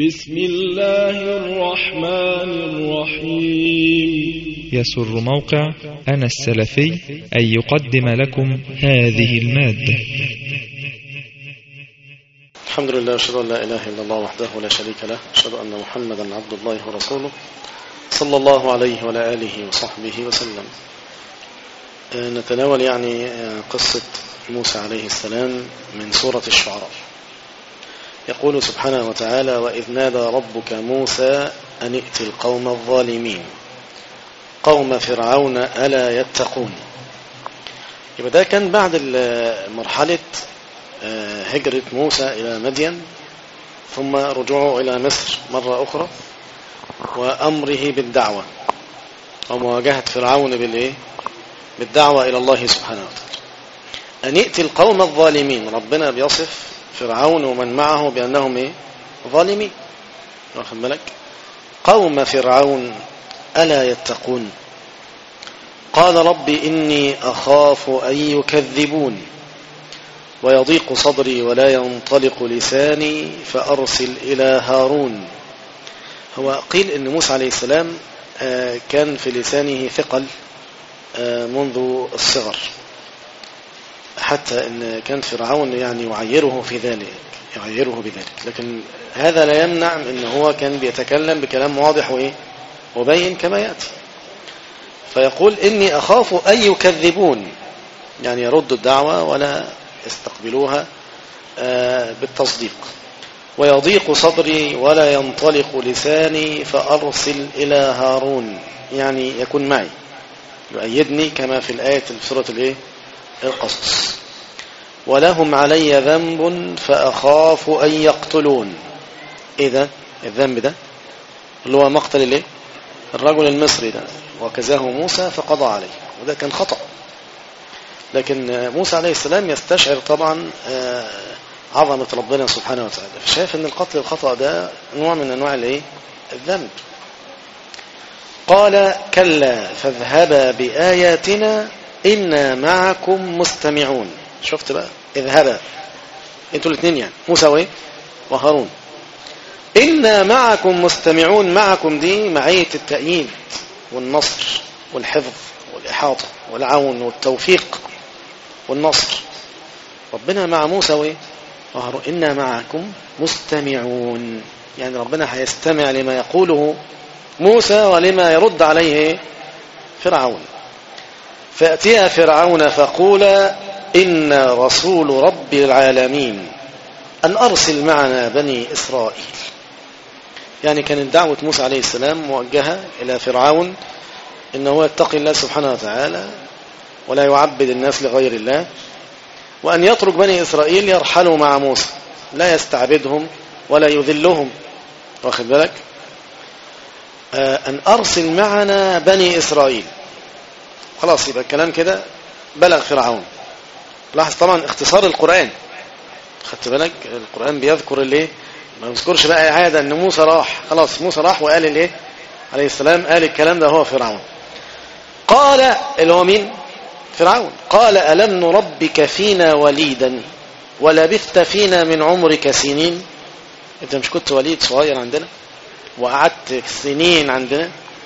بسم الله الرحمن الرحيم. يسر موقع أنا السلفي أن يقدم لكم هذه المادة. الحمد لله، أشهد أن لا إله إلا الله وحده لا شريك له، أشهد أن محمدا عبد الله ورسوله صلى الله عليه وعلى آله وصحبه وسلم. نتناول قصة موسى عليه السلام من سورة الشعراء. يقول سبحانه وتعالى: وإذ نادى ربك موسى أن ائت القوم الظالمين قوم فرعون ألا يتقون. يبقى ده كان بعد مرحلة هجرة موسى إلى مدين، ثم رجوعه إلى مصر مرة أخرى، وأمره بالدعوة ومواجهة فرعون بالدعوة إلى الله سبحانه وتعالى. أن ائت القوم الظالمين، ربنا بيصف فرعون ومن معه بأنهم ظالمين. واخد بالك؟ قوم فرعون ألا يتقون. قال رب إني أخاف أن يكذبون ويضيق صدري ولا ينطلق لساني فأرسل إلى هارون. هو قيل إن موسى عليه السلام كان في لسانه ثقل منذ الصغر، حتى إن كان فرعون يعيره بذلك، لكن هذا لا يمنع إن هو كان بيتكلم بكلام واضح وبين كما يأتي. فيقول إني أخاف أن يكذبون، يعني يردوا الدعوة ولا يستقبلوها بالتصديق. ويضيق صدري ولا ينطلق لساني فأرسل إلى هارون، يعني يكون معي يؤيدني كما في الآية في سورة القصص. ولهم علي ذنب فأخاف أن يقتلون. إذا الذنب ده اللي هو مقتل الرجل المصري ده، وكزاه موسى فقضى عليه، وده كان خطأ. لكن موسى عليه السلام يستشعر طبعا عظمة ربنا سبحانه وتعالى، فشايف ان القتل الخطأ ده نوع من انواع الذنب. قال كلا فاذهبا بآياتنا إنا معكم مستمعون. شفت بقى؟ اذهبا انتوا الاثنين، موسى وهارون. إنا معكم مستمعون. معكم دي معية التأييد والنصر والحفظ والإحاطة والعون والتوفيق والنصر. ربنا مع موسى وهارون. إنا معكم مستمعون، يعني ربنا هيستمع لما يقوله موسى ولما يرد عليه فرعون. فأتيا فرعون فقولا إنا رسول رب العالمين أن أرسل معنا بني إسرائيل. يعني كانت دعوة موسى عليه السلام موجهة إلى فرعون إنه يتقي الله سبحانه وتعالى ولا يعبد الناس لغير الله، وأن يترك بني إسرائيل يرحلوا مع موسى، لا يستعبدهم ولا يذلهم. واخد بالك؟ أن أرسل معنا بني إسرائيل. خلاص، يبقى الكلام كده بلغ فرعون. لاحظ طبعا اختصار القرآن. خدت بالك؟ القرآن بيذكر ما يذكرش بقى عادة ان موسى راح. خلاص موسى راح وقال عليه السلام قال الكلام ده هو فرعون. قال اللي هو مين؟ فرعون. قال ألم نربك فينا وليدا ولبثت فينا من عمرك سنين. انت مش كنت وليد صغير عندنا وقعدت سنين عندنا؟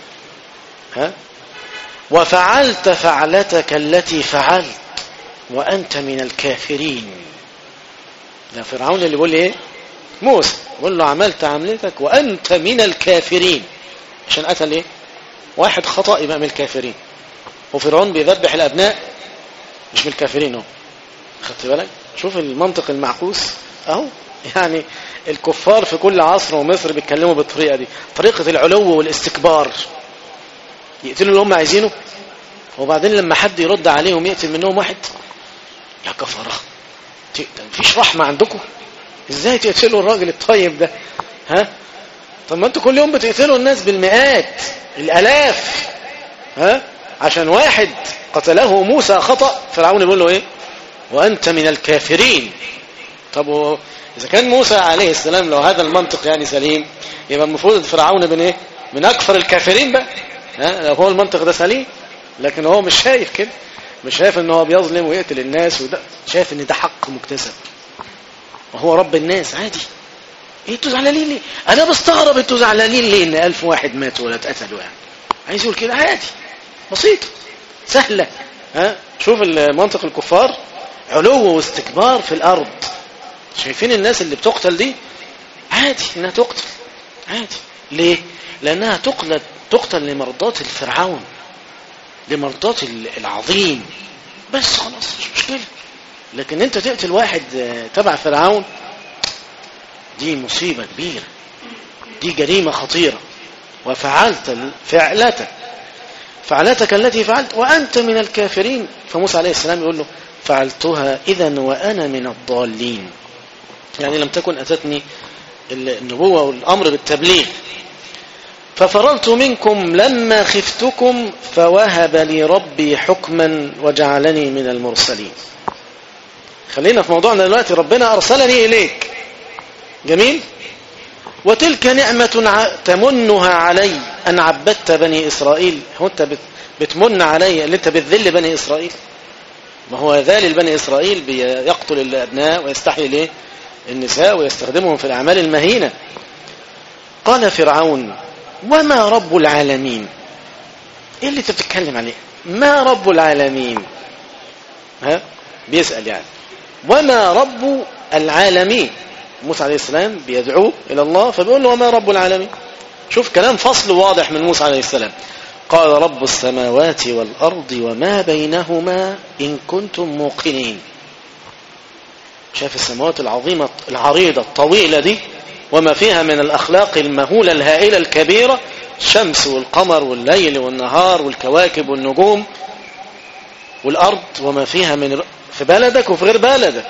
وفعلت فعلتك التي فعلت وأنت من الكافرين. ده فرعون اللي بيقول موسى بيقول له عملت عملتك وأنت من الكافرين، عشان قتل واحد خطأ يبقى من الكافرين. وفرعون بيذبح الأبناء مش من الكافرين. خدت بالك؟ شوف المنطق المعكوس اهو. يعني الكفار في كل عصر ومصر بيتكلموا بالطريقة دي، طريقة العلو والاستكبار، يقتلوا اللي هم عايزينه، وبعدين لما حد يرد عليهم يقتل منهم واحد. يا كفرة، مفيش رحمة عندكم؟ ازاي تقتلوا الراجل الطيب ده؟ طب ما انتوا كل يوم بتقتلوا الناس بالمئات الآلاف عشان واحد قتله موسى خطأ. فرعون يقول له وأنت من الكافرين. طب إذا كان موسى عليه السلام لو هذا المنطق سليم، يبقى المفروض فرعون من أكثر الكافرين بقى. لو هو المنطق ده سليم، لكن هو مش شايف كده، مش شايف ان هو بيظلم ويقتل الناس، وده شايف ان ده حق مكتسب وهو رب الناس عادي. انتوا زعلانين ليه؟ انا بستغرب انتوا زعلانين ليه ان 1000 واحد ماتوا ولا اتقتلوا يعني. عايز يقول كده عادي بسيطه سهله. شوف منطق الكفار، علو واستكبار في الارض. شايفين الناس اللي بتقتل دي عادي انها تقتل عادي. ليه؟ لانها تقتل لمرضات الفرعون، لمرضات العظيم، بس خلاص مش مشكله. لكن انت تقتل واحد تبع فرعون، دي مصيبه كبيره، دي جريمه خطيره. وفعلت فعلتك التي فعلت وانت من الكافرين. فموسى عليه السلام يقول له فعلتها اذا وانا من الضالين، يعني لم تكن اتتني النبوه والامر بالتبليغ. ففررت منكم لما خفتكم فوهب لي ربي حكما وجعلني من المرسلين. خلينا في موضوعنا دلوقتي. ربنا أرسلني إليك، جميل. وتلك نعمة تمنها علي أن عبدت بني إسرائيل. هو أنت بتمن علي اللي أنت بتذل بني إسرائيل؟ ما هو ذالل بني إسرائيل بيقتل الأبناء ويستحيي ليه النساء ويستخدمهم في الأعمال المهينة. قال فرعون وما رب العالمين؟ ايه اللي انت بتتكلم عليه؟ ما رب العالمين؟ بيسأل يعني وما رب العالمين. موسى عليه السلام بيدعوه إلى الله فبيقول له وما رب العالمين. شوف كلام فصل واضح من موسى عليه السلام. قال رب السماوات والأرض وما بينهما إن كنتم موقنين. شاف السماوات العظيمة العريضة الطويلة دي وما فيها من الأخلاق المهولة الهائلة الكبيرة، الشمس والقمر والليل والنهار والكواكب والنجوم، والأرض وما فيها من في بلدك وفي غير بلدك.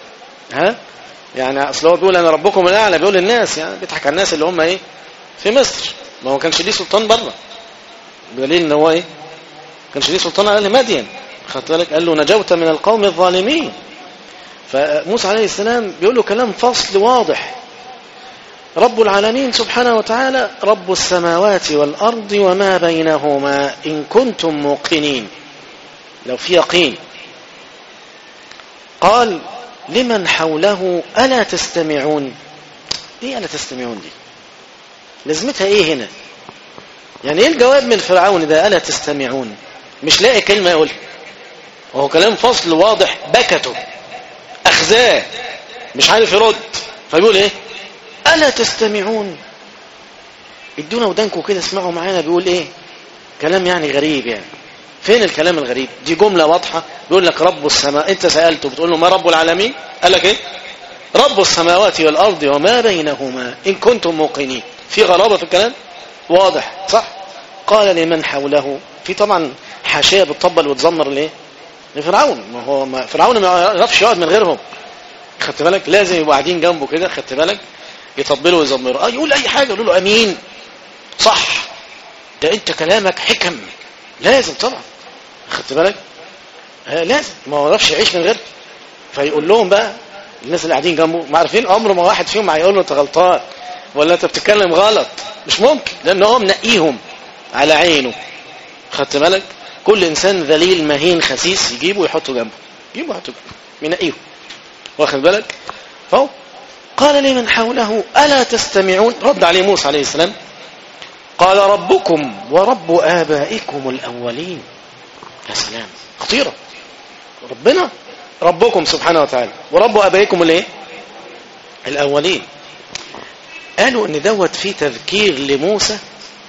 يعني أصل هو بيقول أنا ربكم الأعلى، بيقول للناس يعني بيضحك على الناس اللي هم إيه في مصر. ما هو كانش ليه سلطان بره، بدليل إن هو إيه كانش ليه سلطان على مدين. خدت بالك؟ قال له نجوت من القوم الظالمين. فموسى عليه السلام بيقول له كلام فصل واضح. رب العالمين سبحانه وتعالى رب السماوات والأرض وما بينهما إن كنتم موقنين، لو في يقين. قال لمن حوله ألا تستمعون؟ ايه ألا تستمعون دي لازمتها ايه هنا؟ يعني ايه الجواب من فرعون ده ألا تستمعون؟ مش لاقي كلمة يقولها، وهو كلام فصل واضح بكته أخذاه مش عارف يرد. فبيقول ايه ألا تستمعون؟ ادونا ودانكم كده اسمعوا معانا بيقول ايه. كلام يعني غريب. يعني فين الكلام الغريب؟ دي جملة واضحة. بيقول لك رب السماء، انت سألته بتقول له ما رب العالمين؟ قال لك ايه رب السماوات والأرض وما بينهما إن كنتم موقنين. في غرابة في الكلام واضح صح. قال لمن حوله، في طبعا حاشية بتطبل وتزمر ليه لفرعون. ما هو فرعون ما يعرفش يقعد من غيرهم، خدت بالك؟ لازم يبقوا قاعدين جنبه كده، خدت بالك؟ يطبلوا ويزمروا. يقول اي حاجه يقولوا له امين صح، ده انت كلامك حكم. لازم طبعا، خدت بالك؟ لازم، ما هو يعرفش يعيش من غير. فيقول لهم بقى الناس اللي قاعدين جنبه ما عارفين عمره ما واحد فيهم هيقول له انت غلطان ولا انت بتتكلم غلط، مش ممكن، لان هو منقيهم على عينه، خدت بالك؟ كل انسان ذليل مهين خسيس يجيبه ويحطه جنبه، يجيبه ويحطه جنبه، منقيهم، واخد بالك؟ فهو قال لمن حوله ألا تستمعون؟ رد عليه موسى عليه السلام قال ربكم ورب آبائكم الأولين. يا سلام، خطيرة. ربنا ربكم سبحانه وتعالى ورب آبائكم الايه الأولين. قالوا ان دوت فيه تذكير لموسى،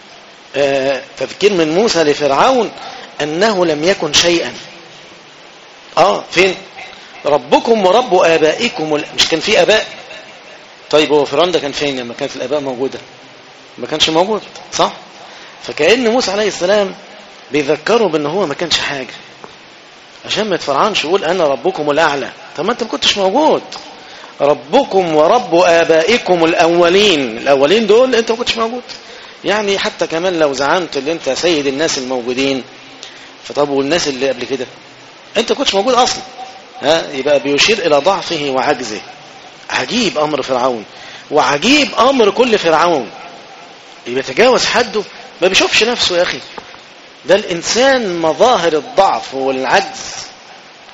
تذكير من موسى لفرعون أنه لم يكن شيئا. فين ربكم ورب آبائكم مش كان في آباء؟ طيب هو فرعون ده كان فين لما كانت الآباء موجودة؟ ما كانش موجود صح. فكأن موسى عليه السلام بيذكروا بأنه هو ما كانش حاجة، عشان ما يتفرعنش يقول أنا ربكم الأعلى. طب ما أنت ما كنتش موجود. ربكم ورب آبائكم الأولين، الأولين دول أنت ما كنتش موجود. يعني حتى كمان لو زعمت اللي أنت سيد الناس الموجودين، فطب والناس اللي قبل كده أنت ما كنتش موجود أصلا. يبقى بيشير إلى ضعفه وعجزه. عجيب أمر فرعون، وعجيب أمر كل فرعون يتجاوز حده، ما بيشوفش نفسه. يا أخي ده الإنسان مظاهر الضعف والعجز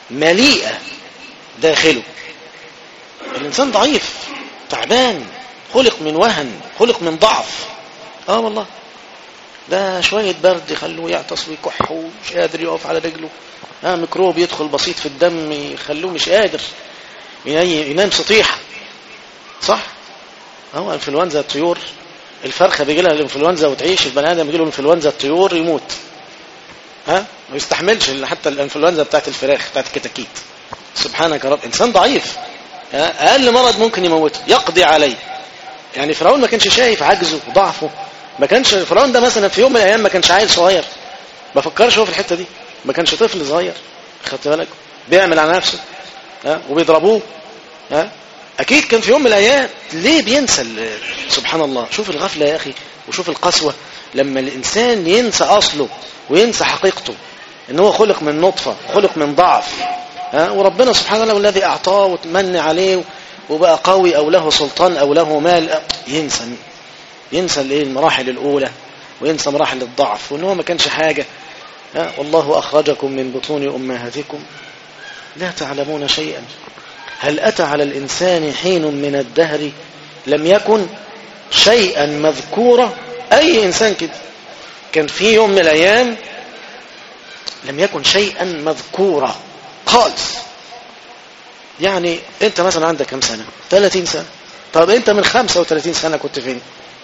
مليئة داخله. الإنسان ضعيف تعبان خلق من وهن، خلق من ضعف. والله ده شوية برد يخلوه يعطس ويكح ومش قادر يقف على رجله، ميكروب يدخل بسيط في الدم يخلوه مش قادر ينام سطيحة، صح؟ انفلونزا الطيور، الفرخة بيجي لها الانفلونزا وتعيش، البني آدم بيجي له انفلونزا الطيور يموت، ما يستحملش حتى الانفلونزا بتاعت الفراخ بتاعت الكتاكيت. سبحانك يا رب، إنسان ضعيف، أقل مرض ممكن يموته، يقضي عليه. يعني فرعون ما كانش شايف عجزه وضعفه، ما كانش فرعون ده مثلا في يوم من الأيام ما كانش عيل صغير، ما فكرش هو في الحتة دي، ما كانش طفل صغير، خدت بالك؟ بيعمل على نفسه وبيضربوه. أكيد كان في يوم من الأيام. ليه بينسى؟ سبحان الله، شوف الغفلة يا أخي وشوف القسوة لما الإنسان ينسى أصله وينسى حقيقته، إن هو خلق من نطفة، خلق من ضعف، وربنا سبحانه وتعالى الذي أعطاه وتمنى عليه وبقى قوي أو له سلطان أو له مال، ينسى المراحل الأولى وينسى مراحل الضعف وإن هو ما كانش حاجة. والله أخرجكم من بطون أمهاتكم لا تعلمون شيئا هل أتى على الإنسان حين من الدهر لم يكن شيئا مذكورا. أي إنسان كده كان في يوم من الأيام لم يكن شيئا مذكورا خالص. يعني أنت مثلا عندك كم سنة؟ 30 سنة. طب أنت من 35 سنة كنت فين؟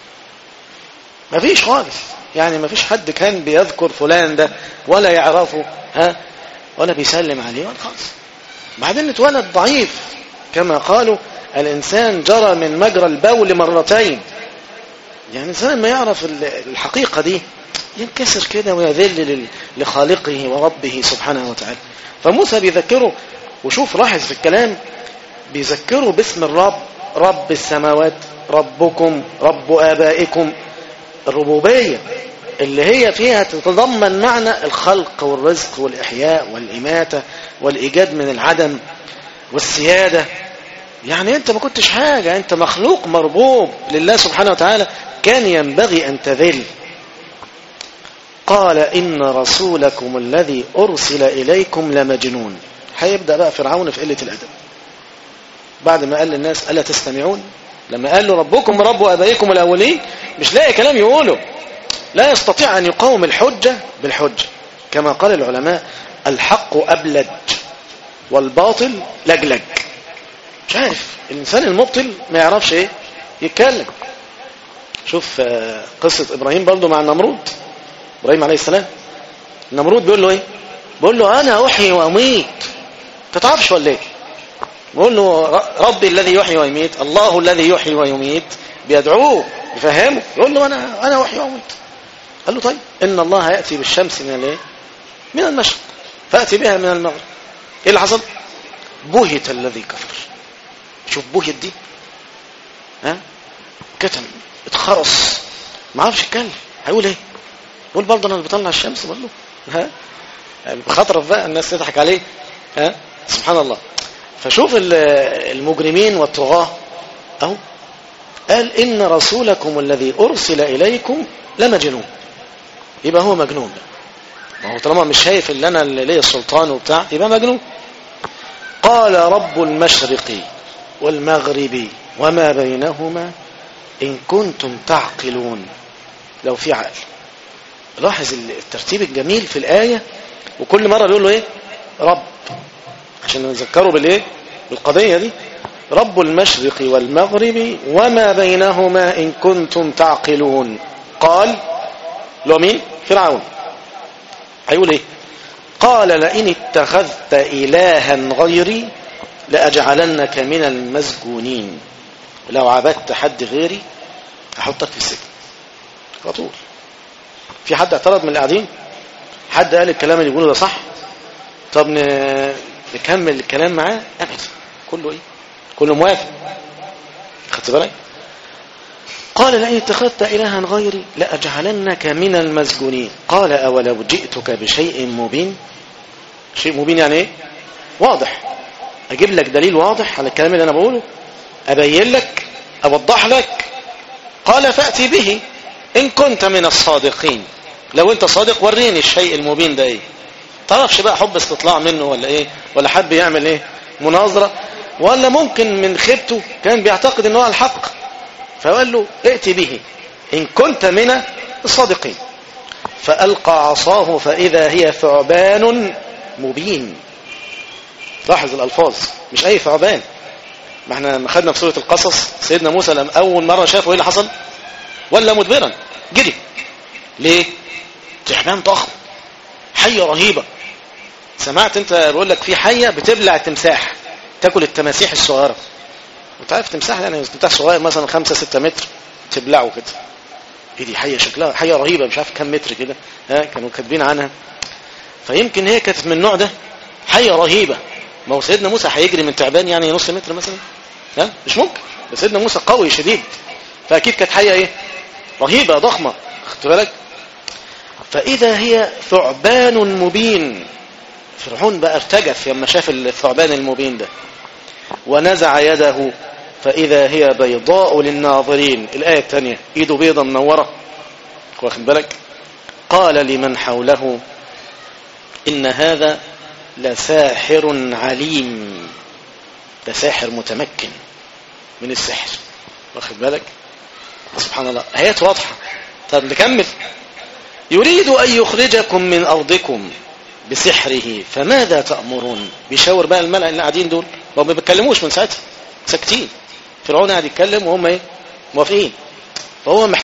مفيش خالص. يعني مفيش حد كان بيذكر فلان ده ولا يعرفه ولا بيسلم عليه ولا خالص. بعدين اتولد ضعيف، كما قالوا الإنسان جرى من مجرى البول مرتين. يعني الإنسان ما يعرف الحقيقة دي ينكسر كده ويذل لخالقه وربه سبحانه وتعالى. فموسى بيذكره، وشوف لاحظ في الكلام بيذكره باسم الرب، رب السماوات، ربكم، رب آبائكم. الربوبية اللي هي فيها تتضمن معنى الخلق والرزق والإحياء والإماتة والإيجاد من العدم والسيادة. يعني أنت ما كنتش حاجة، أنت مخلوق مربوب لله سبحانه وتعالى، كان ينبغي أن تذل. قال إن رسولكم الذي أرسل إليكم لمجنون. هيبدأ بقى فرعون في قلة الأدب بعد ما قال للناس ألا تستمعون. لما قال له ربكم رب آبائكم الأولين مش لاقي كلام يقوله، لا يستطيع أن يقاوم الحجة بالحجة. كما قال العلماء الحق أبلج والباطل لجلج. مش عارف الإنسان المبطل ما يعرفش إيه يتكلم. شوف قصة إبراهيم برضو مع النمرود، إبراهيم عليه السلام. النمرود بيقول له إيه؟ بيقول له أنا أحيي وأميت. تتعرفش ولا إيه؟ بيقول له ربي الذي يحيي ويميت، الله الذي يحيي ويميت. بيدعوه يفهمه، يقول له أنا أحيي وأميت. قال له طيب إن الله يأتي بالشمس من المشرق فأتي بها من المغرب. إيه اللي حصل؟ بهت الذي كفر. شوف بهت دي، كتم، اتخرص، ما عرفش يتكلم. هيقول ايه؟ يقول برضه انا اللي بطلع الشمس برضه، بخطرف بقى الناس تضحك عليه. سبحان الله. فشوف المجرمين والطغاة اهو قال ان رسولكم الذي ارسل اليكم لمجنون. يبقى هو مجنون بقى. ما هو طالما مش شايف ان انا اللي ليه السلطان وبتاع يبقى مجنون. قال رب المشرق والمغرب وما بينهما إن كنتم تعقلون. لو في عقل. لاحظ الترتيب الجميل في الآية، وكل مرة بيقول له إيه؟ رب، عشان نذكره بالإيه؟ بالقضية دي. رب المشرق والمغرب وما بينهما إن كنتم تعقلون. قال له مين؟ فرعون. هيقول إيه؟ قال لئن اتخذت إلها غيري لأجعلنك من المسجونين. لو عبدت حد غيري أحطك في السجن على طول. في حد اعترض من اللي قاعدين؟ حد قال الكلام اللي يقوله ده صح؟ طب نكمل الكلام معاه؟ أبدا. كله إيه؟ كله موافق. خدت بالك؟ قال لئن اتخذت إلها غيري لأجعلنك من المسجونين. قال أولو جئتك بشيء مبين. شيء مبين يعني إيه؟ واضح. أجيب لك دليل واضح على الكلام اللي أنا بقوله، أبين لك، أوضح لك. قال فأتي به إن كنت من الصادقين. لو أنت صادق وريني الشيء المبين ده إيه. تعرفش بقى حب استطلاع منه ولا إيه، ولا حب يعمل إيه مناظرة، ولا ممكن من خيبته كان بيعتقد إنه على الحق. فقال له ائت به إن كنت من الصادقين. فألقى عصاه فإذا هي ثعبان مبين. لاحظ الألفاظ، مش أي ثعبان. ما احنا خدنا في سورة القصص سيدنا موسى لما أول مرة شافه ايه اللي حصل؟ ولا مدبرا جري. ليه؟ تعبان ضخم، حية رهيبة. سمعت انت بقول لك في حية بتبلع التمساح، تاكل التماسيح الصغيرة. انت عارف تمساح يعني تمساح صغير مثلا 5-6 متر تبلعه كده. ايه دي حية شكلها حية رهيبة مش عارف كم متر كده، كانوا كاتبين عنها. فيمكن هي كانت من النوع ده، حية رهيبة. ما هو سيدنا موسى هيجري من تعبان يعني نص متر مثلا؟ مش ممكن. بس سيدنا موسى قوي شديد، فاكيد كانت حية ايه رهيبة ضخمة. خدت بالك؟ فإذا هي ثعبان مبين. فرعون بقى ارتجف لما شاف الثعبان المبين ده. ونزع يده فإذا هي بيضاء للناظرين. الآية الثانية إيده بيضة منورة، واخد بالك؟ قال لمن حوله إن هذا لساحر عليم. ده ساحر متمكن من السحر، واخد بالك؟ سبحان الله، آيات واضحة. طب نكمل. يريد أن يخرجكم من أرضكم بسحره فماذا تأمرون. بيشاور بقى الملأ اللي قاعدين دول، ما بيتكلموش من ساعتها، ساكتين. فرعون قاعد يتكلم وهم موافقين. فهو